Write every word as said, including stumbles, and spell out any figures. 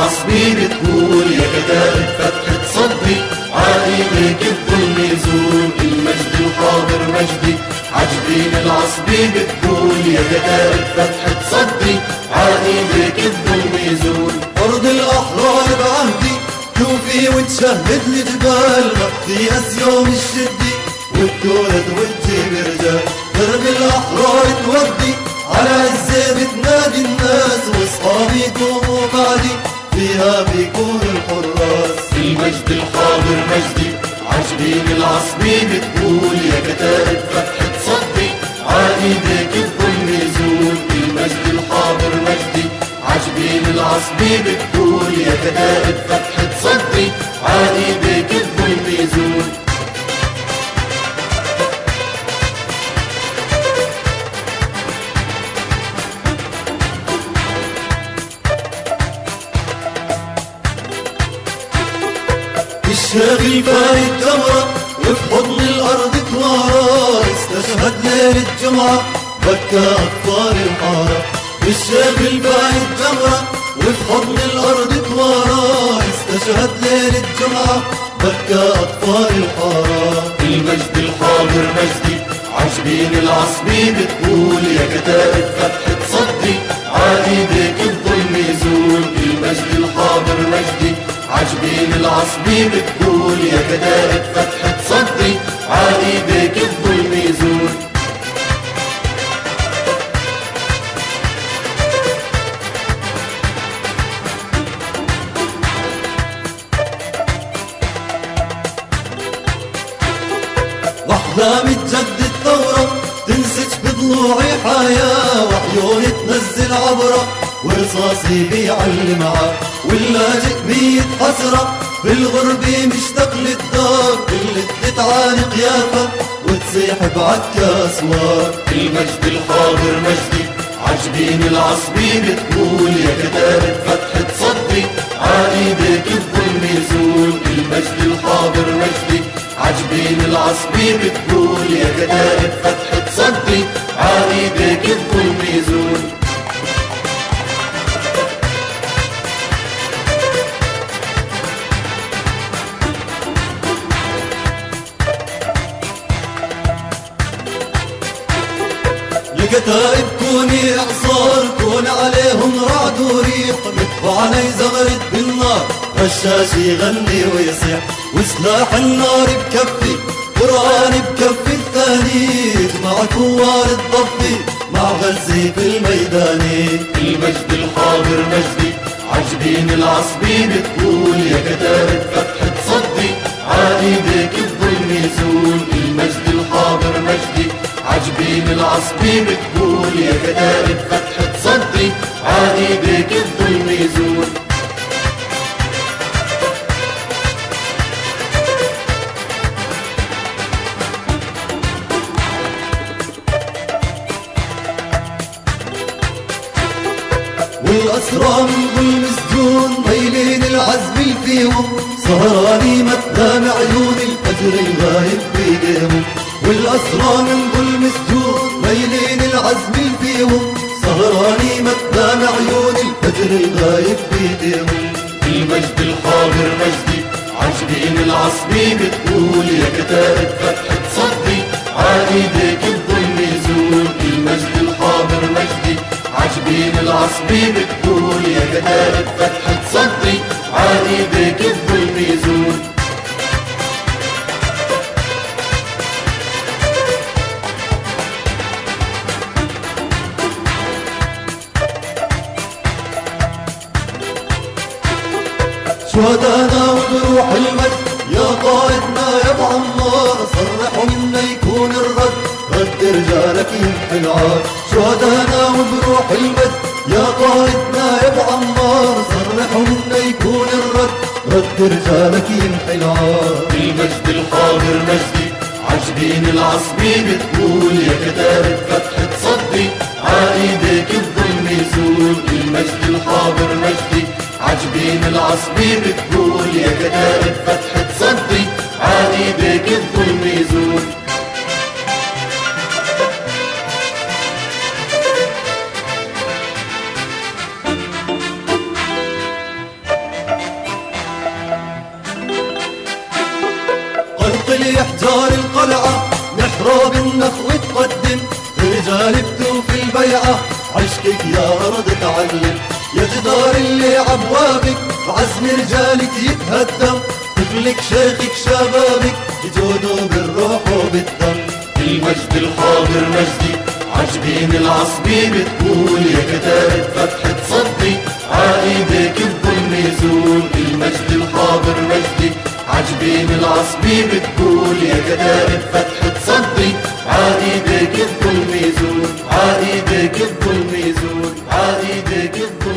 العصبي بتقول يا كتائب فتحة صدي عقيدك الظلم يزول المجد الحاضر مجدي عجبين العصبي بتقول يا كتائب فتحة صدي عقيدك الظلم يزول أرض الأحرار بعهدي توفي وتشهد الجبال مقديس يوم الشدي والدولة وتجيب رجال درب الأحرار تودي على عزة بتنادي الناس واصحابي يقوموا بعدي فيها بيكون الحراس المجد الحاضر مجدي عجبين العصبي بتقول يا كتائب فتحة صدي عقيدك الظلم يزول المجد الحاضر مجدي عجبين العصبي بتقول يا كتائب فتحة صدي عقيدك الظلم يزول الشاغل فايت جمرة وفي حضن الأرض توارى استشهد ليلة الجمعة بكى أطفال الحارة الشاغل فايت جمرة وفي حضن الأرض توارى استشهد ليلة الجمعة بكى أطفال الحارة المجد الحاضر مجدي عجبين العصبي بتقول يا كتائب فتحة صدي عقيدك الظلم يزول المجد الحاضر مجدي عجبين العصبي بتقول يا كتائب فتحة صدي عقيدك الظلم يزول وأحلام تجدد ثورة تنسج بضلوعي حياة وعيوني تنزل عبرة ورصاصي بيعلم عار واللاجئ بيت حسرة بالغربة مشتاق للدار اللي تتعانق يافا وتسيح بعكاس وار المجد الحاضر مجدي عجبين العصبي بتقول يا كتائب فتحة صدي عقيدك الظلم يزول المجد الحاضر مجدي عجبين العصبي بتقول يا كتائب فتحة صدي عقيدك الظلم يزول الكتائب كوني إعصار كون عليهم رعد وريح مدفعنا يزغرد بالنار رشاش يغني ويصيح وسلاح النار بكفي قرآن بكفي الثاني مع كوار الضفي مع غزي في الميدان المجد الحاضر مجدي عجبين العصبي بتقول يا كتائب فتحة صدي عقيدك الظلم يزول المجد الحاضر مجدي عجبين العصبي بتقول يا كتائب فتحة صدي عقيدك الظلم يزول والأسرى من ظلم سجون ميلين العزم الفيهم سهراني متام عيون الفجر الغايب بيديهم والأسرى من ظلم سجون ميلين العزم الفيهم سهراني متام عيون الفجر الغايب بيديهم المجد الحاضر مجدي عجبين العصبي بتقول يا كتائب فتحة صدي عقيدك الظلم يزول المجد الحاضر مجدي عجبين العصبي بتقول يا كتائب فتحة صدي عقيدك الظلم يزول شهدانا وبروح المجد يا قائدنا يا ابو عمار صرحوا منا يكون الرد رد رجالك يمحي العار شهدانا وبروح المجد يا قائدنا يا ابو عمار صرحوا منا يكون الرد رد رجالك يمحي العار المجد الحاضر مجدي عجبين العصبي بتقول يا كتائب فتحة صدي عقيدك الظلم يزول المجد الحاضر مجدي عجبين العصبي بتقول يا كتائب فتحة صدي عقيدك الظلم يزول ينقل يحجار القلعة محراب النخوة تقدم رجال بدو في البيعة عشقك يا أرض تعلم يا جدار اللي عبوابك بعزم رجالك يتهدم طفلك شيخك شبابك يجودوا بالروح وبالدم المجد الحاضر مجدي عجبين العصبي بتقول يا كتائب فتح تصدي عايدك الظلم يزول المجد الحاضر مجدي عجبين العصبي بتقول يا كتائب فتح تصدي عايدك الظلم يزول عايدك الظلم يزول عايدك الظلم